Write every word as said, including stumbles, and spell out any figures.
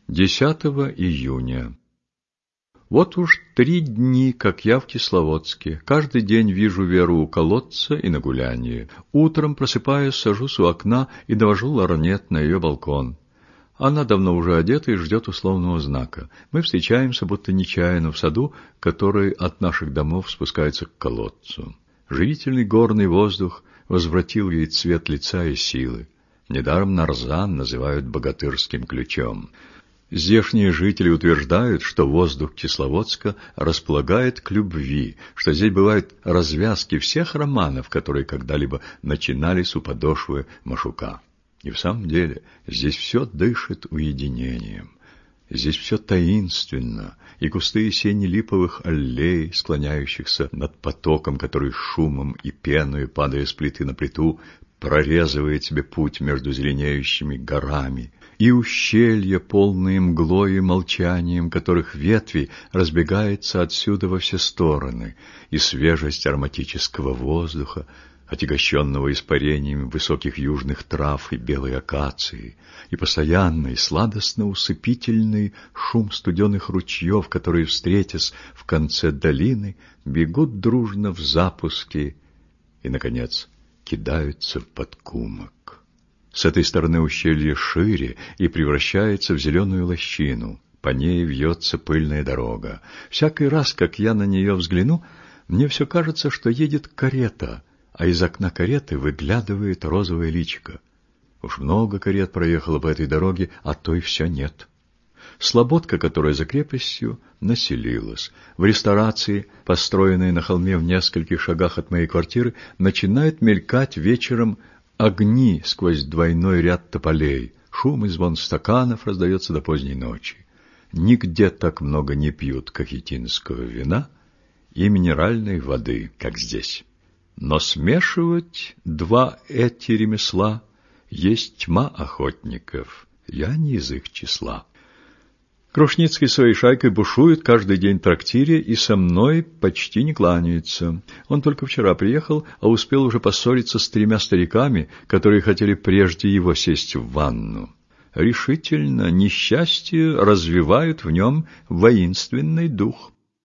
десятого июня. Вот уж три дни, как я в Кисловодске. Каждый день вижу Веру у колодца и на гулянье. Утром, просыпаясь, сажусь у окна и довожу лорнет на ее балкон. Она давно уже одета и ждет условного знака. Мы встречаемся, будто нечаянно, в саду, который от наших домов спускается к колодцу. Живительный горный воздух возвратил ей цвет лица и силы. Недаром нарзан называют богатырским ключом. Здешние жители утверждают, что воздух Кисловодска располагает к любви, что здесь бывают развязки всех романов, которые когда-либо начинались у подошвы Машука. И в самом деле здесь все дышит уединением. Здесь все таинственно, и густые сени липовых аллей, склоняющихся над потоком, который шумом и пеной, падая с плиты на плиту, прорезывает себе путь между зеленеющими горами, и ущелья, полные мглой и молчанием, которых ветви разбегаются отсюда во все стороны, и свежесть ароматического воздуха, отягощенного испарением высоких южных трав и белой акации, и постоянный, сладостно-усыпительный шум студеных ручьев, которые, встретясь в конце долины, бегут дружно в запуске и, наконец, кидаются в подкумок. С этой стороны ущелье шире и превращается в зеленую лощину. По ней вьется пыльная дорога. Всякий раз, как я на нее взгляну, мне все кажется, что едет карета, а из окна кареты выглядывает розовое личико. Уж много карет проехало по этой дороге, а той все нет. Слободка, которая за крепостью, населилась. В ресторации, построенной на холме в нескольких шагах от моей квартиры, начинают мелькать вечером огни сквозь двойной ряд тополей. Шум и звон стаканов раздается до поздней ночи. Нигде так много не пьют кахетинского вина и минеральной воды, как здесь. Но смешивать два эти ремесла есть тьма охотников. Я не из их числа. Крушницкий своей шайкой бушует каждый день в трактире и со мной почти не кланяется. Он только вчера приехал, а успел уже поссориться с тремя стариками, которые хотели прежде его сесть в ванну. Решительно, несчастье развивают в нем воинственный дух.